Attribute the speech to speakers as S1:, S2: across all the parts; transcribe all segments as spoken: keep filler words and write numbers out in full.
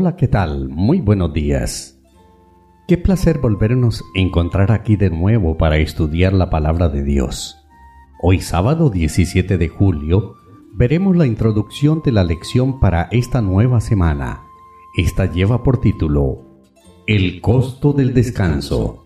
S1: Hola, ¿qué tal? Muy buenos días. Qué placer volvernos a encontrar aquí de nuevo para estudiar la palabra de Dios. Hoy sábado diecisiete de julio veremos la introducción de la lección para esta nueva semana. Esta lleva por título El costo del descanso.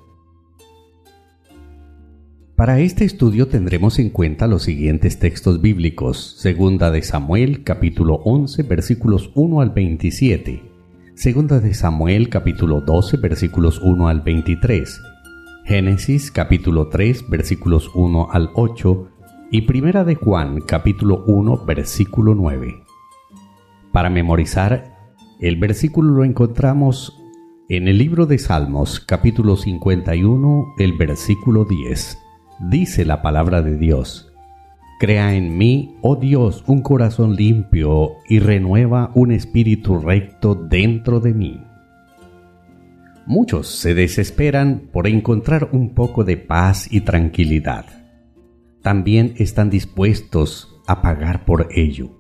S1: Para este estudio tendremos en cuenta los siguientes textos bíblicos: Segunda de Samuel, capítulo once, versículos uno al veintisiete. Segunda de Samuel, capítulo doce, versículos uno al veintitrés. Génesis, capítulo tres, versículos uno al ocho. Y Primera de Juan, capítulo uno, versículo nueve. Para memorizar, el versículo lo encontramos en el libro de Salmos, capítulo cincuenta y uno, el versículo diez. Dice la palabra de Dios: Crea en mí, oh Dios, un corazón limpio y renueva un espíritu recto dentro de mí. Muchos se desesperan por encontrar un poco de paz y tranquilidad. También están dispuestos a pagar por ello.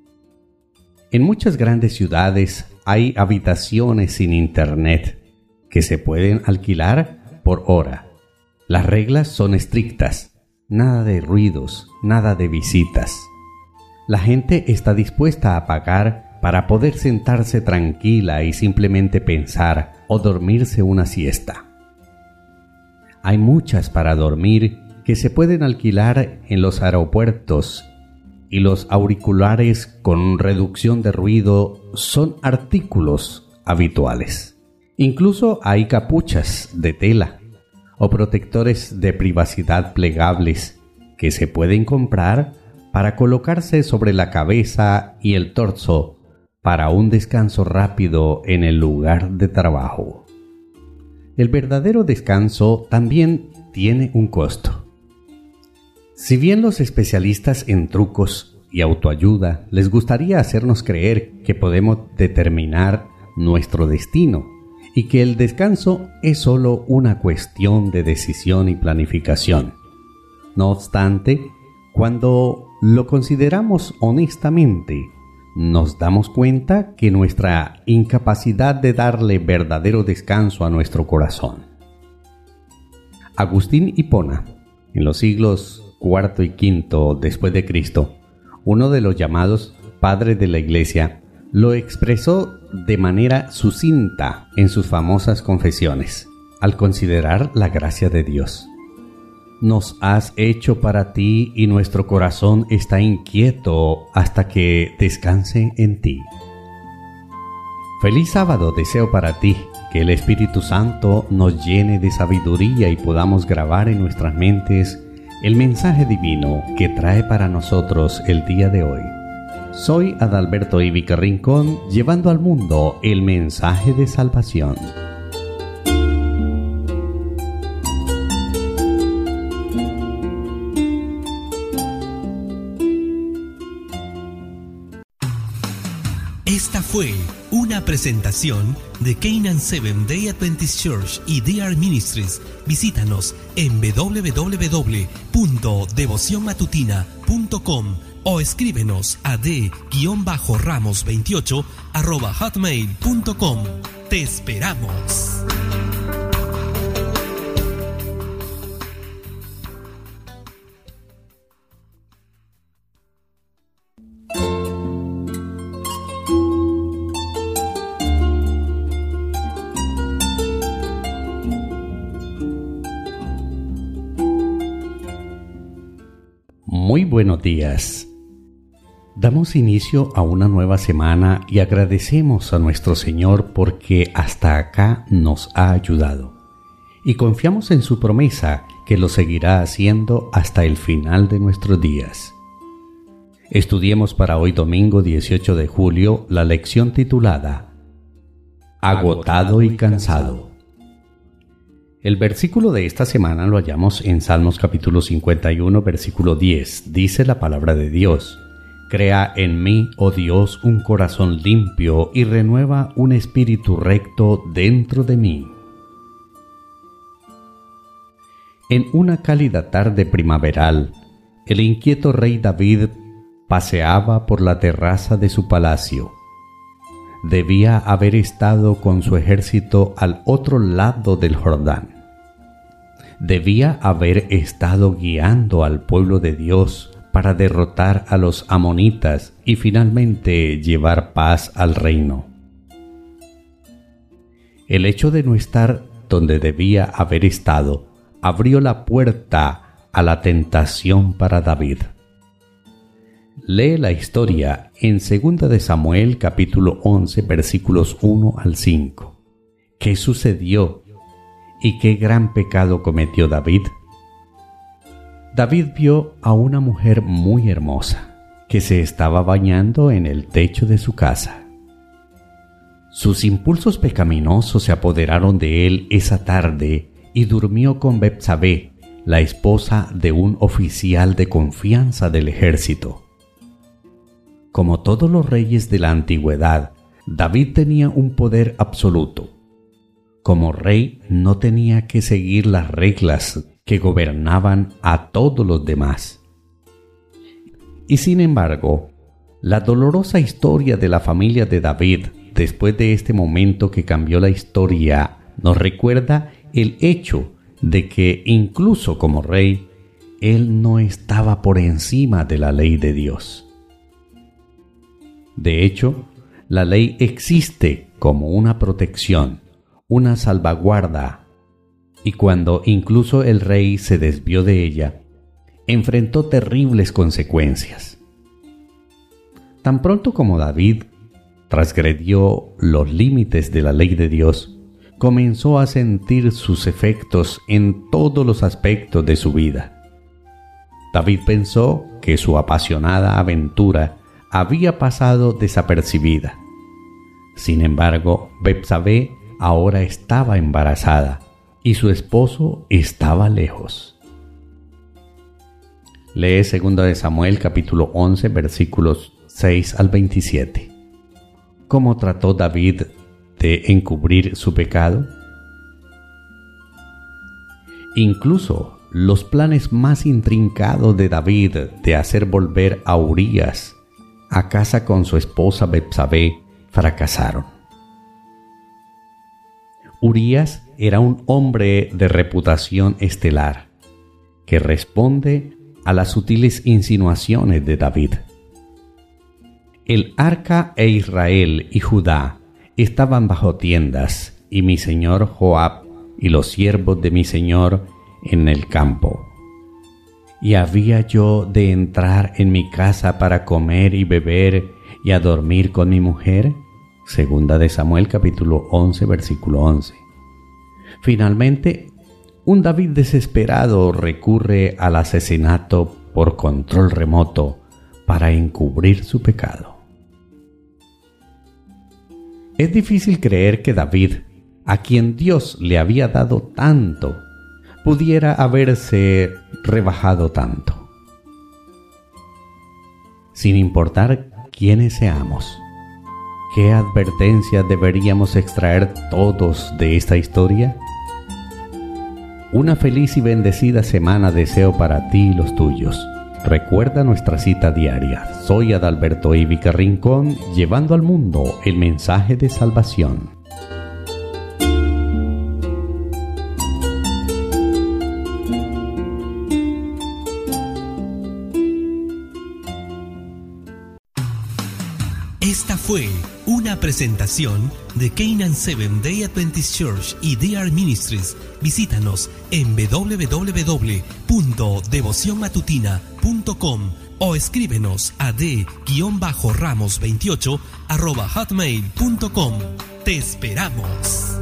S1: En muchas grandes ciudades hay habitaciones sin internet que se pueden alquilar por hora. Las reglas son estrictas, nada de ruidos, nada de visitas. La gente está dispuesta a pagar para poder sentarse tranquila y simplemente pensar o dormirse una siesta. Hay muchas para dormir que se pueden alquilar en los aeropuertos, y los auriculares con reducción de ruido son artículos habituales. Incluso hay capuchas de tela o protectores de privacidad plegables que se pueden comprar para colocarse sobre la cabeza y el torso para un descanso rápido en el lugar de trabajo. El verdadero descanso también tiene un costo. Si bien los especialistas en trucos y autoayuda les gustaría hacernos creer que podemos determinar nuestro destino y que el descanso es solo una cuestión de decisión y planificación. No obstante, cuando lo consideramos honestamente, nos damos cuenta que nuestra incapacidad de darle verdadero descanso a nuestro corazón. Agustín Hipona, en los siglos cuarto y quinto después de Cristo, uno de los llamados padres de la Iglesia, lo expresó de manera sucinta en sus famosas confesiones, al considerar la gracia de Dios. Nos has hecho para ti y nuestro corazón está inquieto hasta que descanse en ti. Feliz sábado deseo para ti, que el Espíritu Santo nos llene de sabiduría y podamos grabar en nuestras mentes el mensaje divino que trae para nosotros el día de hoy. Soy Adalberto Ivica Rincón, llevando al mundo el mensaje de salvación.
S2: Esta fue una presentación de Canaan Seventh Day Adventist Church y D R Ministries. Visítanos en doble u doble u doble u punto devoción matutina punto com o escríbenos a d ramos veintiocho arroba hotmail punto com. ¡Te esperamos!
S1: Muy buenos días. Damos inicio a una nueva semana y agradecemos a nuestro Señor porque hasta acá nos ha ayudado. Y confiamos en su promesa que lo seguirá haciendo hasta el final de nuestros días. Estudiemos para hoy domingo dieciocho de julio la lección titulada Agotado y cansado. El versículo de esta semana lo hallamos en Salmos capítulo cincuenta y uno, versículo diez. Dice la palabra de Dios: Crea en mí, oh Dios, un corazón limpio y renueva un espíritu recto dentro de mí. En una cálida tarde primaveral, el inquieto rey David paseaba por la terraza de su palacio. debía haber estado con su ejército al otro lado del Jordán. Debía haber estado guiando al pueblo de Dios para derrotar a los amonitas y finalmente llevar paz al reino. El hecho de no estar donde debía haber estado abrió la puerta a la tentación para David. Lee la historia en segunda de Samuel capítulo once versículos uno al cinco. ¿Qué sucedió y qué gran pecado cometió David? David vio a una mujer muy hermosa que se estaba bañando en el techo de su casa. Sus impulsos pecaminosos se apoderaron de él esa tarde y durmió con Betsabé, la esposa de un oficial de confianza del ejército. Como todos los reyes de la antigüedad, David tenía un poder absoluto. Como rey no tenía que seguir las reglas que gobernaban a todos los demás. Y sin embargo, la dolorosa historia de la familia de David, después de este momento que cambió la historia, nos recuerda el hecho de que incluso como rey, él no estaba por encima de la ley de Dios. De hecho, la ley existe como una protección, una salvaguarda, y cuando incluso el rey se desvió de ella, enfrentó terribles consecuencias. Tan pronto como David transgredió los límites de la ley de Dios, comenzó a sentir sus efectos en todos los aspectos de su vida. David pensó que su apasionada aventura había pasado desapercibida. Sin embargo, Betsabé ahora estaba embarazada y su esposo estaba lejos. Lee segunda de Samuel capítulo once versículos seis al veintisiete. ¿Cómo trató David de encubrir su pecado? Incluso los planes más intrincados de David de hacer volver a Urías a casa con su esposa Betsabé fracasaron. Urías era un hombre de reputación estelar que responde a las sutiles insinuaciones de David. El arca e Israel y Judá estaban bajo tiendas, y mi señor Joab y los siervos de mi señor en el campo. ¿Y había yo de entrar en mi casa para comer y beber y a dormir con mi mujer? Segunda de Samuel capítulo once versículo once. Finalmente, un David desesperado recurre al asesinato por control remoto para encubrir su pecado. Es difícil creer que David, a quien Dios le había dado tanto, pudiera haberse rebajado tanto. Sin importar quiénes seamos, ¿qué advertencias deberíamos extraer todos de esta historia? Una feliz y bendecida semana deseo para ti y los tuyos. Recuerda nuestra cita diaria. Soy Adalberto Ivica Rincón, llevando al mundo el mensaje de salvación.
S2: Esta fue una presentación de Canaan Seventh Day Adventist Church y D R Ministries. Visítanos en doble u doble u doble u punto devoción matutina punto com o escríbenos a d ramos veintiocho arroba hotmail punto com. ¡Te esperamos!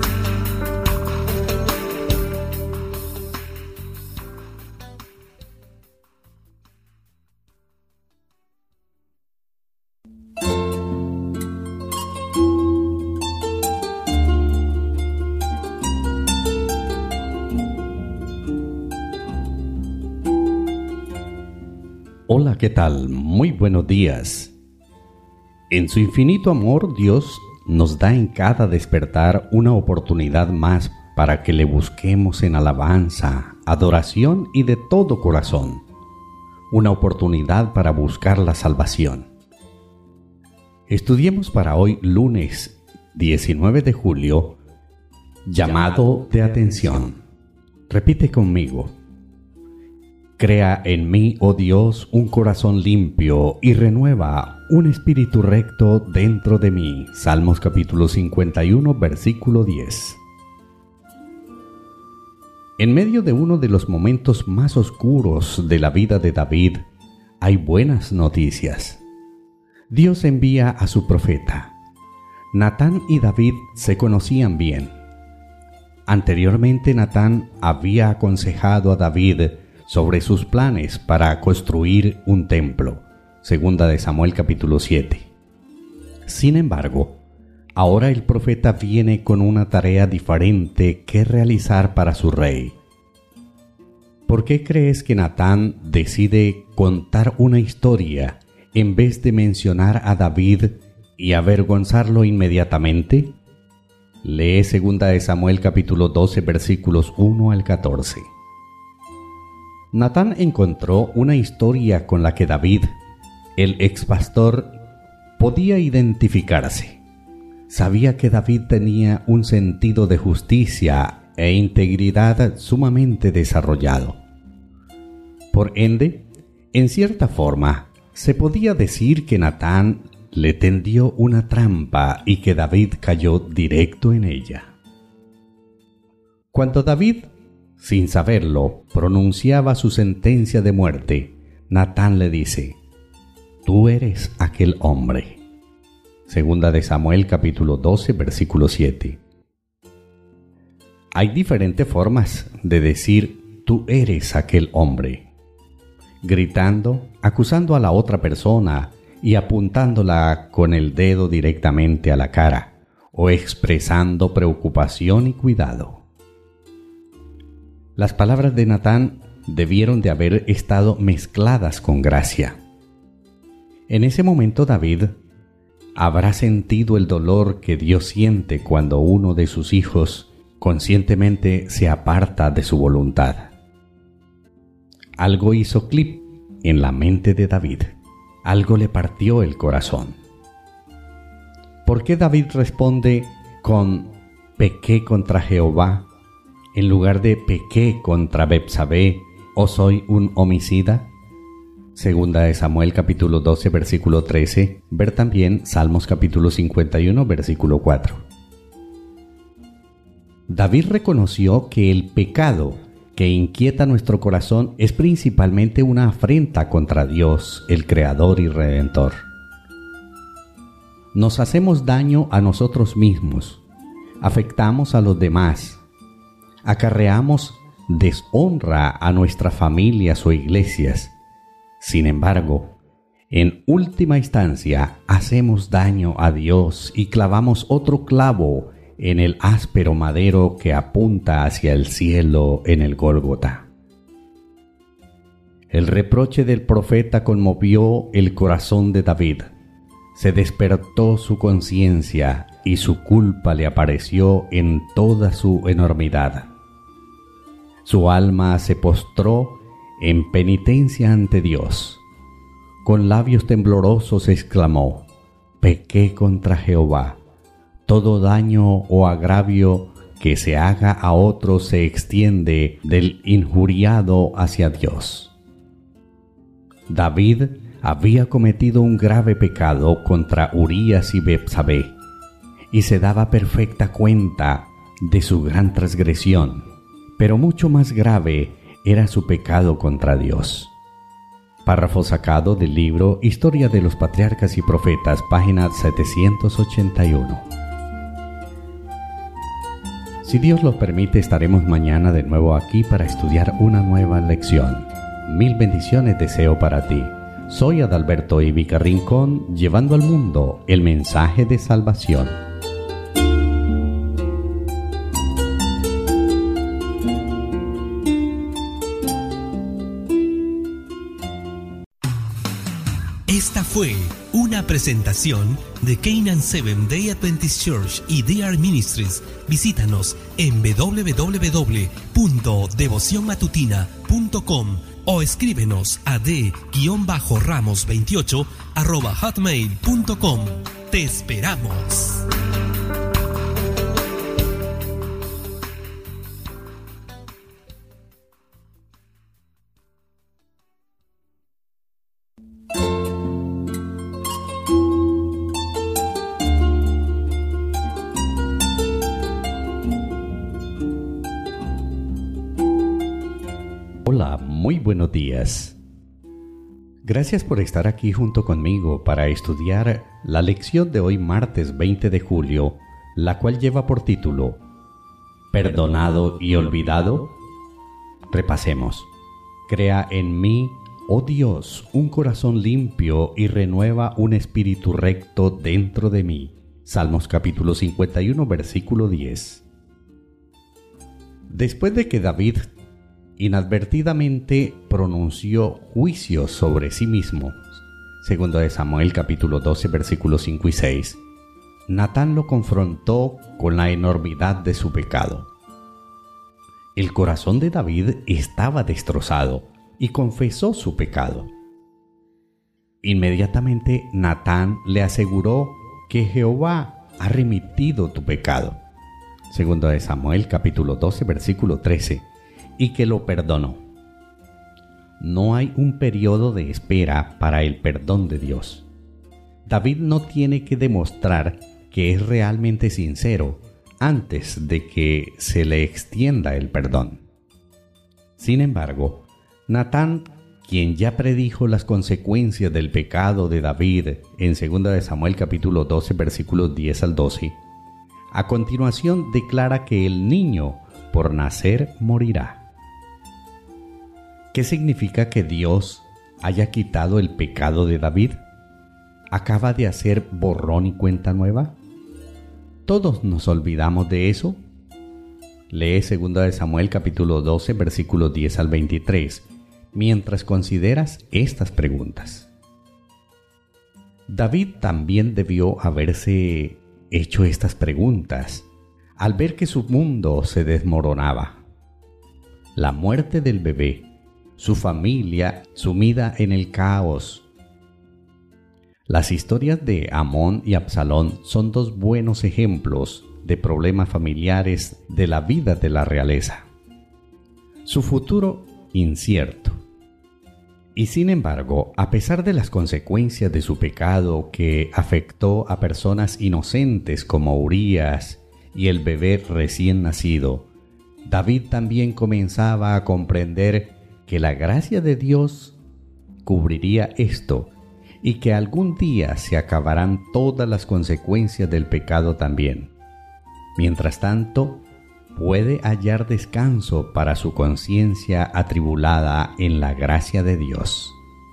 S1: Hola, ¿qué tal? Muy buenos días. En su infinito amor, Dios nos da en cada despertar una oportunidad más para que le busquemos en alabanza, adoración y de todo corazón. Una oportunidad para buscar la salvación. Estudiemos para hoy, lunes diecinueve de julio, llamado de atención. Repite conmigo. Crea en mí, oh Dios, un corazón limpio y renueva un espíritu recto dentro de mí. Salmos capítulo cincuenta y uno, versículo diez. En medio de uno de los momentos más oscuros de la vida de David, hay buenas noticias. Dios envía a su profeta. Natán y David se conocían bien. Anteriormente, Natán había aconsejado a David sobre sus planes para construir un templo. Segunda de Samuel capítulo siete. Sin embargo, ahora el profeta viene con una tarea diferente que realizar para su rey. ¿Por qué crees que Natán decide contar una historia en vez de mencionar a David y avergonzarlo inmediatamente? Lee Segunda de Samuel capítulo doce, versículos uno al catorce. Natán encontró una historia con la que David, el expastor, podía identificarse. Sabía que David tenía un sentido de justicia e integridad sumamente desarrollado. Por ende, en cierta forma, se podía decir que Natán le tendió una trampa y que David cayó directo en ella. Cuando David, sin saberlo, pronunciaba su sentencia de muerte, Natán le dice: «Tú eres aquel hombre». Segunda de Samuel capítulo doce, versículo siete. Hay diferentes formas de decir «tú eres aquel hombre», gritando, acusando a la otra persona y apuntándola con el dedo directamente a la cara, o expresando preocupación y cuidado. Las palabras de Natán debieron de haber estado mezcladas con gracia. En ese momento David habrá sentido el dolor que Dios siente cuando uno de sus hijos conscientemente se aparta de su voluntad. Algo hizo clic en la mente de David. Algo le partió el corazón. ¿Por qué David responde con «pequé contra Jehová» en lugar de «pequé contra Betsabé» o «soy un homicida»? Segunda de Samuel capítulo doce, versículo trece. Ver también Salmos capítulo cincuenta y uno, versículo cuatro. David reconoció que el pecado que inquieta nuestro corazón es principalmente una afrenta contra Dios, el Creador y Redentor. Nos hacemos daño a nosotros mismos, afectamos a los demás, acarreamos deshonra a nuestras familias o iglesias. Sin embargo, en última instancia, hacemos daño a Dios y clavamos otro clavo en el áspero madero que apunta hacia el cielo en el Gólgota. El reproche del profeta conmovió el corazón de David. Se despertó su conciencia y su culpa le apareció en toda su enormidad. Su alma se postró en penitencia ante Dios. Con labios temblorosos exclamó: «Pequé contra Jehová». Todo daño o agravio que se haga a otro se extiende del injuriado hacia Dios. David había cometido un grave pecado contra Urías y Betsabé, y se daba perfecta cuenta de su gran transgresión, pero mucho más grave era su pecado contra Dios. Párrafo sacado del libro Historia de los Patriarcas y Profetas, página setecientos ochenta y uno. Si Dios lo permite, estaremos mañana de nuevo aquí para estudiar una nueva lección. Mil bendiciones deseo para ti. Soy Adalberto Ivica Rincón, llevando al mundo el mensaje de salvación.
S2: Esta fue una presentación de Canaan Seventh Day Adventist Church y D R Ministries. Visítanos en doble u doble u doble u punto devoción matutina punto com o escríbenos a d ramos veintiocho arroba hotmail punto com. ¡Te esperamos!
S1: Hola, muy buenos días. Gracias por estar aquí junto conmigo para estudiar la lección de hoy martes veinte de julio, la cual lleva por título ¿Perdonado y olvidado? Repasemos. Crea en mí, oh Dios, un corazón limpio y renueva un espíritu recto dentro de mí. Salmos capítulo cincuenta y uno, versículo diez. Después de que David inadvertidamente pronunció juicio sobre sí mismo, segundo de Samuel capítulo doce versículos cinco y seis, Natán lo confrontó con la enormidad de su pecado. El corazón de David estaba destrozado y confesó su pecado. Inmediatamente Natán le aseguró que Jehová ha remitido tu pecado, segundo de Samuel capítulo doce versículo trece, y que lo perdonó. No hay un periodo de espera para el perdón de Dios. David no tiene que demostrar que es realmente sincero antes de que se le extienda el perdón. Sin embargo, Natán, quien ya predijo las consecuencias del pecado de David en segunda de Samuel capítulo doce versículos diez al doce, a continuación declara que el niño por nacer morirá. ¿Qué significa que Dios haya quitado el pecado de David? ¿Acaba de hacer borrón y cuenta nueva? ¿Todos nos olvidamos de eso? Lee segunda de Samuel capítulo doce versículos diez al veintitrés, mientras consideras estas preguntas. David también debió haberse hecho estas preguntas al ver que su mundo se desmoronaba. La muerte del bebé, su familia sumida en el caos. Las historias de Amón y Absalón son dos buenos ejemplos de problemas familiares de la vida de la realeza. Su futuro incierto. Y sin embargo, a pesar de las consecuencias de su pecado que afectó a personas inocentes como Urías y el bebé recién nacido, David también comenzaba a comprender que la gracia de Dios cubriría esto y que algún día se acabarán todas las consecuencias del pecado también. Mientras tanto, puede hallar descanso para su conciencia atribulada en la gracia de Dios.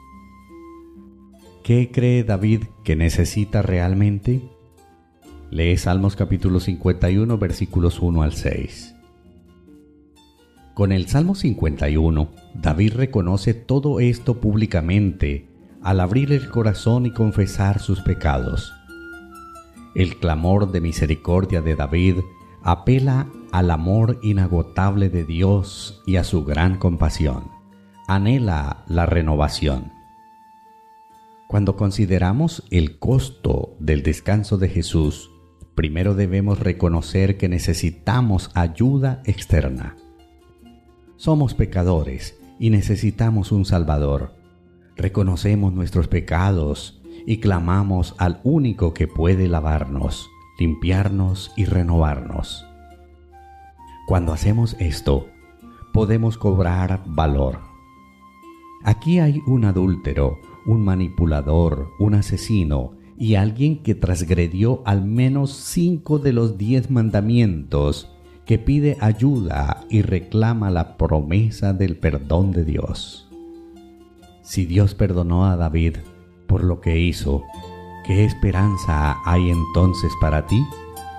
S1: ¿Qué cree David que necesita realmente? Lee Salmos capítulo cincuenta y uno versículos uno al seis. Con el Salmo cincuenta y uno, David reconoce todo esto públicamente al abrir el corazón y confesar sus pecados. El clamor de misericordia de David apela al amor inagotable de Dios y a su gran compasión. Anhela la renovación. Cuando consideramos el costo del descanso de Jesús, primero debemos reconocer que necesitamos ayuda externa. Somos pecadores y necesitamos un Salvador. Reconocemos nuestros pecados y clamamos al único que puede lavarnos, limpiarnos y renovarnos. Cuando hacemos esto, podemos cobrar valor. Aquí hay un adúltero, un manipulador, un asesino y alguien que transgredió al menos cinco de los diez mandamientos, que pide ayuda y reclama la promesa del perdón de Dios. Si Dios perdonó a David por lo que hizo, ¿qué esperanza hay entonces para ti?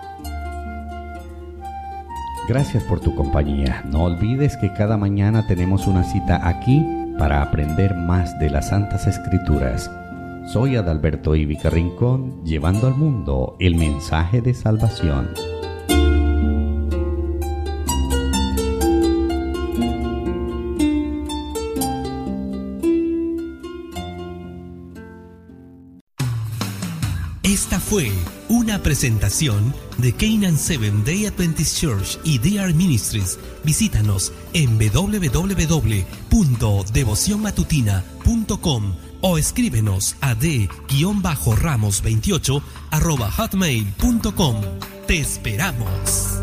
S1: Gracias por tu compañía. No olvides que cada mañana tenemos una cita aquí para aprender más de las Santas Escrituras. Soy Adalberto Ivica Rincón, llevando al mundo el mensaje de salvación.
S2: Esta fue una presentación de Canaan Seventh Day Adventist Church y D R Ministries. Visítanos en doble u doble u doble u punto devoción matutina punto com o escríbenos a d ramos veintiocho arroba hotmail punto com. ¡Te esperamos!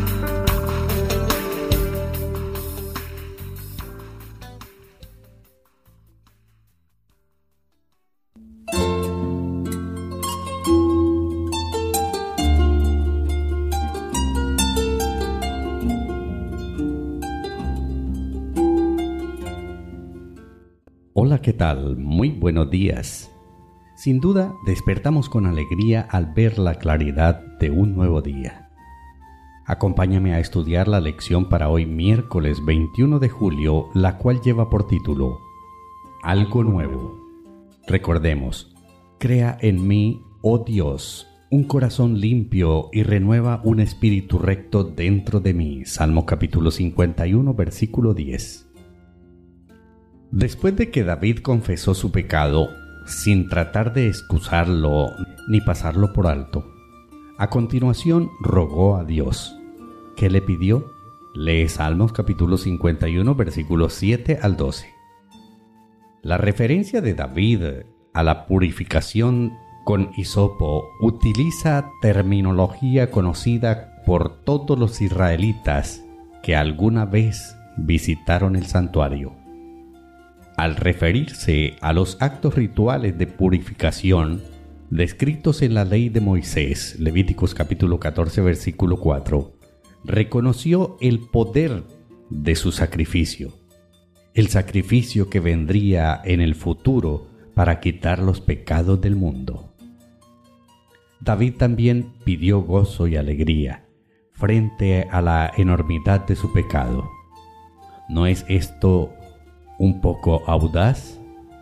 S1: Hola, ¿qué tal? Muy buenos días. Sin duda, despertamos con alegría al ver la claridad de un nuevo día. Acompáñame a estudiar la lección para hoy miércoles veintiuno de julio, la cual lleva por título Algo Nuevo. Recordemos, crea en mí, oh Dios, un corazón limpio y renueva un espíritu recto dentro de mí. Salmo capítulo cincuenta y uno, versículo diez. Después de que David confesó su pecado, sin tratar de excusarlo ni pasarlo por alto, a continuación rogó a Dios. ¿Qué le pidió? Lee Salmos capítulo cincuenta y uno, versículos siete al doce. La referencia de David a la purificación con hisopo utiliza terminología conocida por todos los israelitas que alguna vez visitaron el santuario. Al referirse a los actos rituales de purificación descritos en la ley de Moisés, Levíticos capítulo catorce, versículo cuatro, reconoció el poder de su sacrificio, el sacrificio que vendría en el futuro para quitar los pecados del mundo. David también pidió gozo y alegría frente a la enormidad de su pecado. ¿No es esto un poco audaz?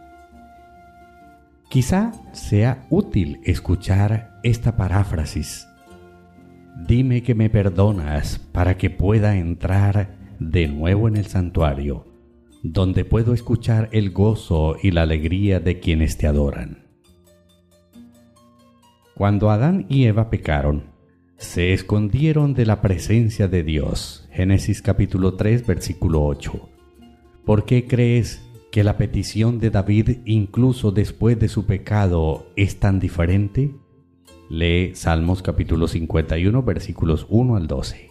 S1: Quizá sea útil escuchar esta paráfrasis. Dime que me perdonas para que pueda entrar de nuevo en el santuario, donde puedo escuchar el gozo y la alegría de quienes te adoran. Cuando Adán y Eva pecaron, se escondieron de la presencia de Dios. Génesis capítulo tres, versículo ocho. ¿Por qué crees que la petición de David, incluso después de su pecado, es tan diferente? Lee Salmos capítulo cincuenta y uno, versículos uno al doce.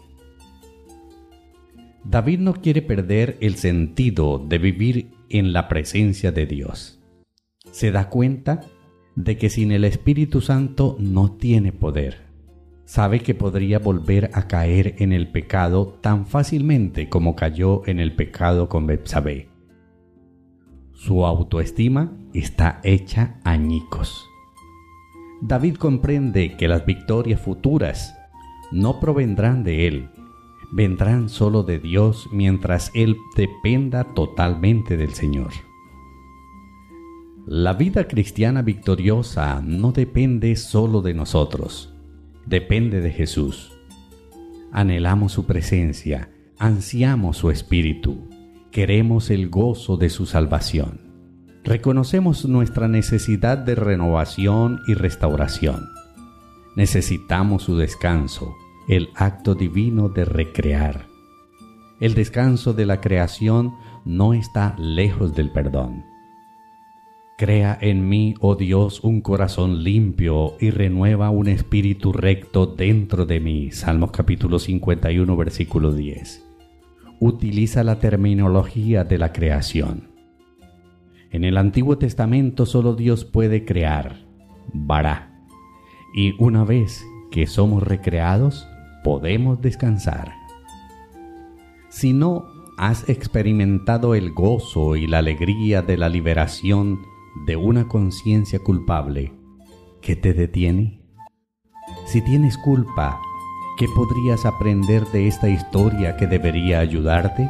S1: David no quiere perder el sentido de vivir en la presencia de Dios. Se da cuenta de que sin el Espíritu Santo no tiene poder. Sabe que podría volver a caer en el pecado tan fácilmente como cayó en el pecado con Betsabé. Su autoestima está hecha añicos. David comprende que las victorias futuras no provendrán de él, vendrán solo de Dios mientras él dependa totalmente del Señor. La vida cristiana victoriosa no depende solo de nosotros. Depende de Jesús. Anhelamos su presencia, ansiamos su espíritu, queremos el gozo de su salvación. Reconocemos nuestra necesidad de renovación y restauración. Necesitamos su descanso, el acto divino de recrear. El descanso de la creación no está lejos del perdón. Crea en mí, oh Dios, un corazón limpio y renueva un espíritu recto dentro de mí. Salmos capítulo cincuenta y uno, versículo diez. Utiliza la terminología de la creación. En el Antiguo Testamento solo Dios puede crear, bara. Y una vez que somos recreados, podemos descansar. Si no has experimentado el gozo y la alegría de la liberación de una conciencia culpable, ¿qué te detiene? Si tienes culpa, ¿qué podrías aprender de esta historia que debería ayudarte?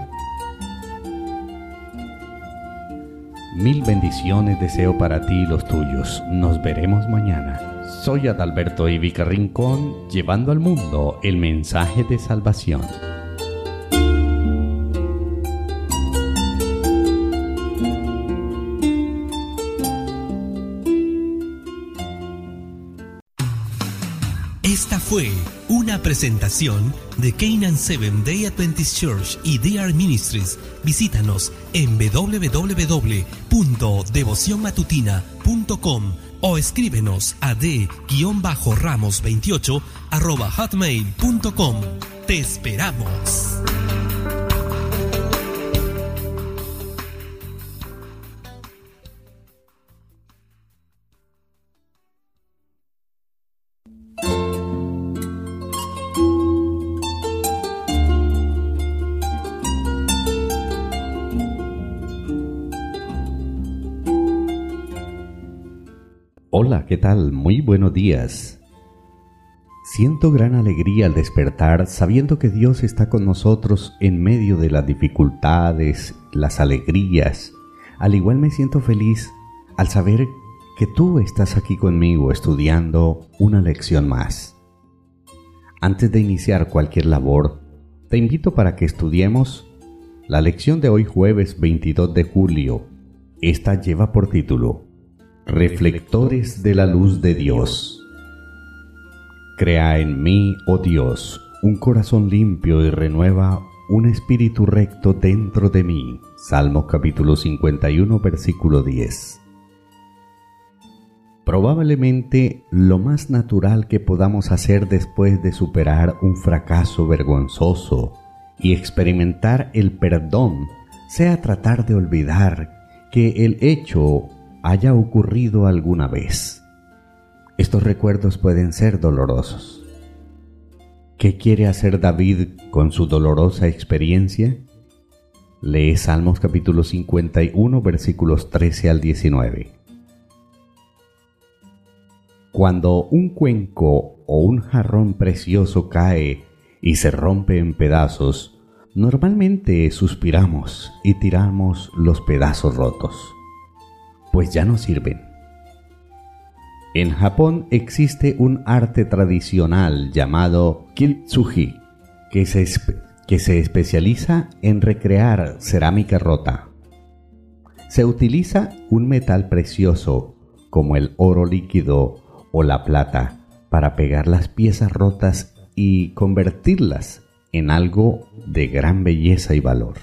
S1: Mil bendiciones deseo para ti y los tuyos. Nos veremos mañana. Soy Adalberto Ivica Rincón, llevando al mundo el mensaje de salvación.
S2: fue una presentación de Canaan Seventh Day Adventist Church y D R Ministries. Visítanos en doble u doble u doble u punto devoción matutina punto com o escríbenos a d ramos veintiocho arroba hotmail punto com. ¡Te esperamos!
S1: Hola, ¿qué tal? Muy buenos días. Siento gran alegría al despertar sabiendo que Dios está con nosotros en medio de las dificultades, las alegrías. Al igual me siento feliz al saber que tú estás aquí conmigo estudiando una lección más. Antes de iniciar cualquier labor, te invito para que estudiemos la lección de hoy jueves veintidós de julio. Esta lleva por título Reflectores de la luz de Dios. Crea en mí, oh Dios, un corazón limpio y renueva un espíritu recto dentro de mí. Salmos capítulo cincuenta y uno, versículo diez. Probablemente lo más natural que podamos hacer después de superar un fracaso vergonzoso y experimentar el perdón sea tratar de olvidar que el hecho haya ocurrido alguna vez. Estos recuerdos pueden ser dolorosos. ¿Qué quiere hacer David con su dolorosa experiencia? Lee Salmos capítulo cincuenta y uno, versículos trece al diecinueve. Cuando un cuenco o un jarrón precioso cae y se rompe en pedazos, normalmente suspiramos y tiramos los pedazos rotos, pues ya no sirven. En Japón existe un arte tradicional llamado kintsugi, que se, espe- que se especializa en recrear cerámica rota. Se utiliza un metal precioso como el oro líquido o la plata para pegar las piezas rotas y convertirlas en algo de gran belleza y valor.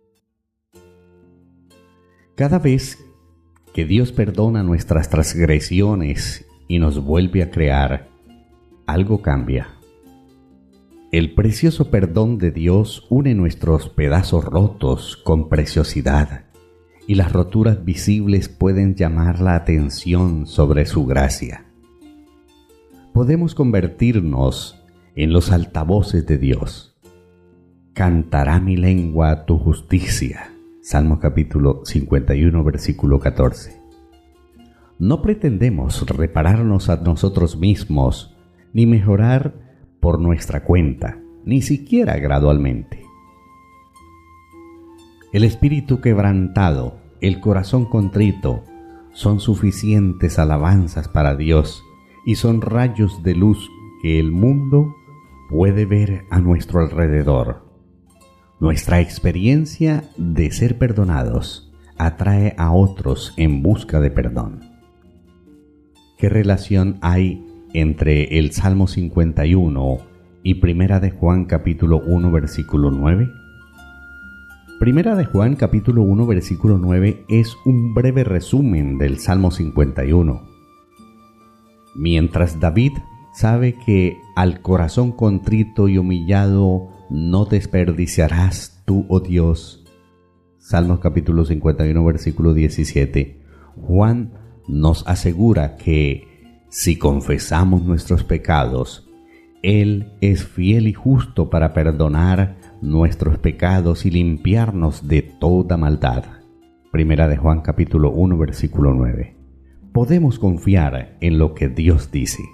S1: Cada vez que Dios perdona nuestras transgresiones y nos vuelve a crear, algo cambia. El precioso perdón de Dios une nuestros pedazos rotos con preciosidad, y las roturas visibles pueden llamar la atención sobre su gracia. Podemos convertirnos en los altavoces de Dios. Cantará mi lengua tu justicia. Salmo capítulo cincuenta y uno, versículo catorce. No pretendemos repararnos a nosotros mismos, ni mejorar por nuestra cuenta, ni siquiera gradualmente. El espíritu quebrantado, el corazón contrito, son suficientes alabanzas para Dios y son rayos de luz que el mundo puede ver a nuestro alrededor. Nuestra experiencia de ser perdonados atrae a otros en busca de perdón. ¿Qué relación hay entre el Salmo cincuenta y uno y Primera de Juan capítulo uno versículo nueve? Primera de Juan capítulo uno versículo nueve es un breve resumen del Salmo cincuenta y uno. Mientras David sabe que al corazón contrito y humillado no desperdiciarás tú, oh Dios. Salmos capítulo cincuenta y uno, versículo diecisiete. Juan nos asegura que si confesamos nuestros pecados, Él es fiel y justo para perdonar nuestros pecados y limpiarnos de toda maldad. Primera de Juan capítulo uno, versículo nueve. Podemos confiar en lo que Dios dice.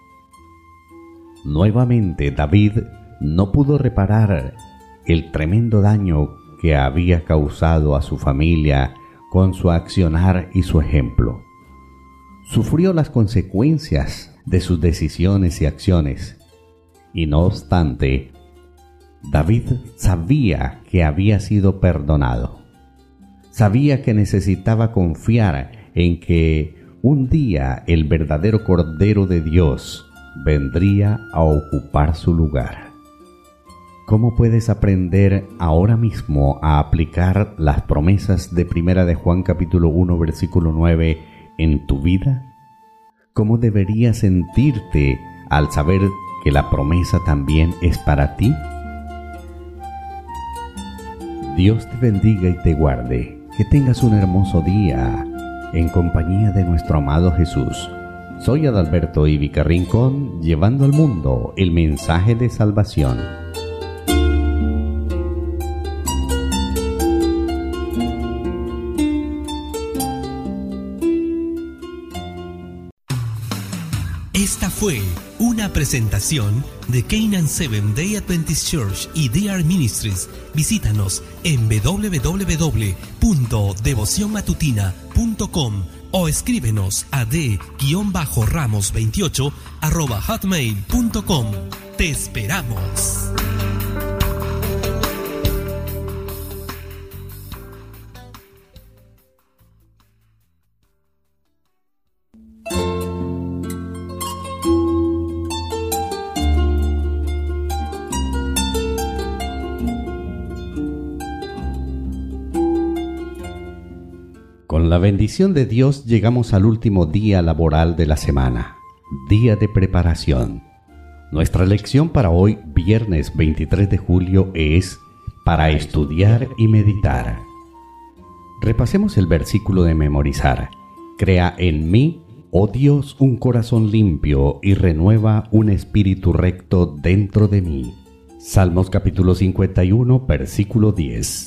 S1: Nuevamente, David no pudo reparar el tremendo daño que había causado a su familia con su accionar y su ejemplo. Sufrió las consecuencias de sus decisiones y acciones, y no obstante, David sabía que había sido perdonado. Sabía que necesitaba confiar en que un día el verdadero Cordero de Dios vendría a ocupar su lugar. ¿Cómo puedes aprender ahora mismo a aplicar las promesas de Primera de Juan capítulo uno versículo nueve en tu vida? ¿Cómo deberías sentirte al saber que la promesa también es para ti? Dios te bendiga y te guarde. Que tengas un hermoso día en compañía de nuestro amado Jesús. Soy Adalberto Ivica Rincón, llevando al mundo el mensaje de salvación.
S2: Esta fue una presentación de Canaan Seventh Day Adventist Church y D R Ministries. Visítanos en doble u doble u doble u punto devoción matutina punto com o escríbenos a d ramos veintiocho arroba hotmail punto com. ¡Te esperamos!
S1: Con la bendición de Dios llegamos al último día laboral de la semana, día de preparación. Nuestra lección para hoy, viernes veintitrés de julio, es para estudiar y meditar. Repasemos el versículo de memorizar. Crea en mí, oh Dios, un corazón limpio y renueva un espíritu recto dentro de mí. Salmos capítulo cincuenta y uno, versículo diez.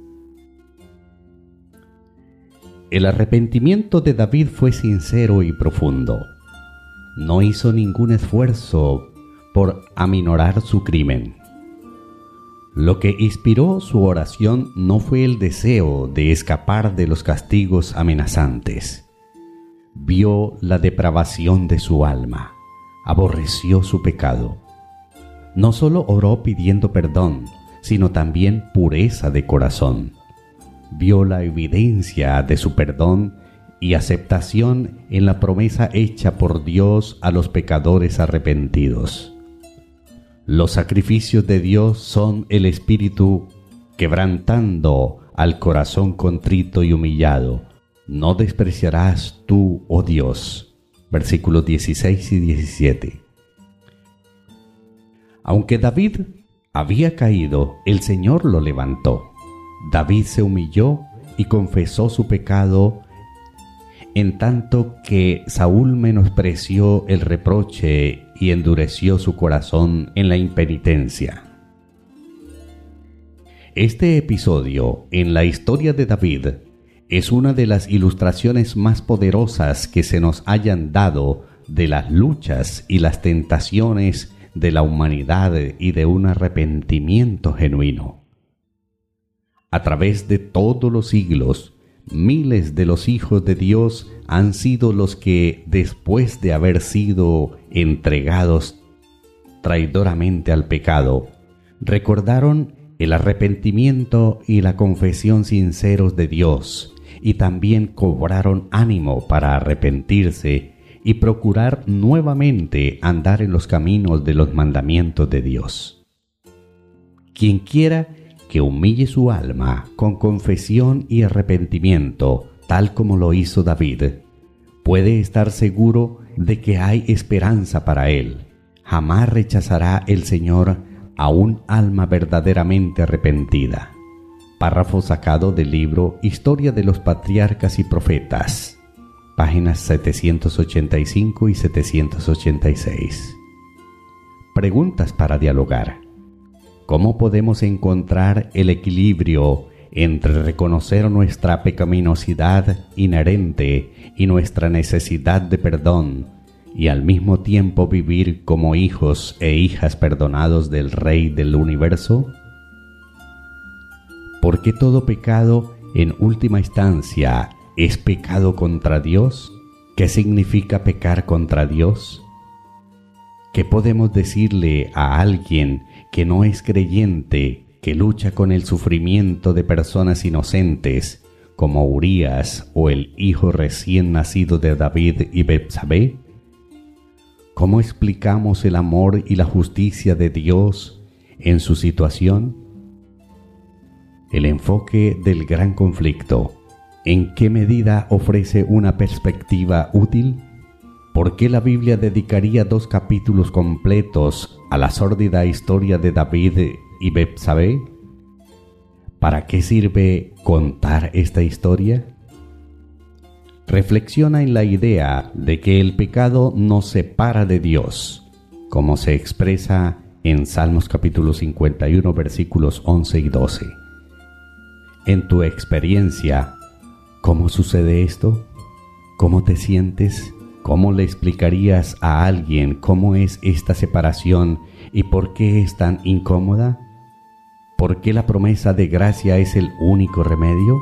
S1: El arrepentimiento de David fue sincero y profundo. No hizo ningún esfuerzo por aminorar su crimen. Lo que inspiró su oración no fue el deseo de escapar de los castigos amenazantes. Vio la depravación de su alma, aborreció su pecado. No solo oró pidiendo perdón, sino también pureza de corazón. Vio la evidencia de su perdón y aceptación en la promesa hecha por Dios a los pecadores arrepentidos. Los sacrificios de Dios son el espíritu quebrantando al corazón contrito y humillado. No despreciarás tú, oh Dios. Versículos dieciséis y diecisiete. Aunque David había caído, el Señor lo levantó. David se humilló y confesó su pecado, en tanto que Saúl menospreció el reproche y endureció su corazón en la impenitencia. Este episodio en la historia de David es una de las ilustraciones más poderosas que se nos hayan dado de las luchas y las tentaciones de la humanidad y de un arrepentimiento genuino. A través de todos los siglos, miles de los hijos de Dios han sido los que, después de haber sido entregados traidoramente al pecado, recordaron el arrepentimiento y la confesión sinceros de Dios, y también cobraron ánimo para arrepentirse y procurar nuevamente andar en los caminos de los mandamientos de Dios. Quien quiera que humille su alma con confesión y arrepentimiento, tal como lo hizo David, puede estar seguro de que hay esperanza para él. Jamás rechazará el Señor a un alma verdaderamente arrepentida. Párrafo sacado del libro Historia de los Patriarcas y Profetas, páginas setecientos ochenta y cinco y setecientos ochenta y seis. Preguntas para dialogar. ¿Cómo podemos encontrar el equilibrio entre reconocer nuestra pecaminosidad inherente y nuestra necesidad de perdón, y al mismo tiempo vivir como hijos e hijas perdonados del Rey del Universo? ¿Por qué todo pecado, en última instancia, es pecado contra Dios? ¿Qué significa pecar contra Dios? ¿Qué podemos decirle a alguien que no es creyente, que lucha con el sufrimiento de personas inocentes, como Urías o el hijo recién nacido de David y Betsabé? ¿Cómo explicamos el amor y la justicia de Dios en su situación? El enfoque del gran conflicto. ¿En qué medida ofrece una perspectiva útil? ¿Por qué la Biblia dedicaría dos capítulos completos a la sórdida historia de David y Betsabé? ¿Para qué sirve contar esta historia? Reflexiona en la idea de que el pecado nos separa de Dios, como se expresa en Salmos capítulo cincuenta y uno, versículos once y doce. En tu experiencia, ¿cómo sucede esto? ¿Cómo te sientes? ¿Cómo le explicarías a alguien cómo es esta separación y por qué es tan incómoda? ¿Por qué la promesa de gracia es el único remedio?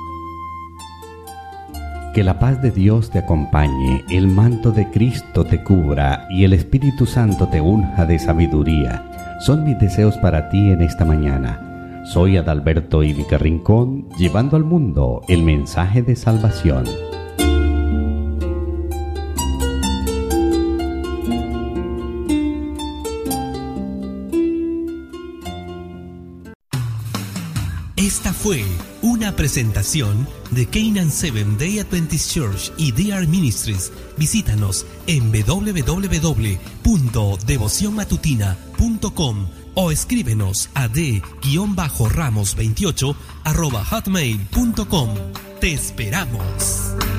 S1: Que la paz de Dios te acompañe, el manto de Cristo te cubra y el Espíritu Santo te unja de sabiduría. Son mis deseos para ti en esta mañana. Soy Adalberto Idica Rincón, llevando al mundo el mensaje de salvación.
S2: Esta fue una presentación de Canaan Seventh Day Adventist Church y D R Ministries. Visítanos en doble u doble u doble u punto devoción matutina punto com o escríbenos a d ramos veintiocho arroba hotmail punto com. Te esperamos.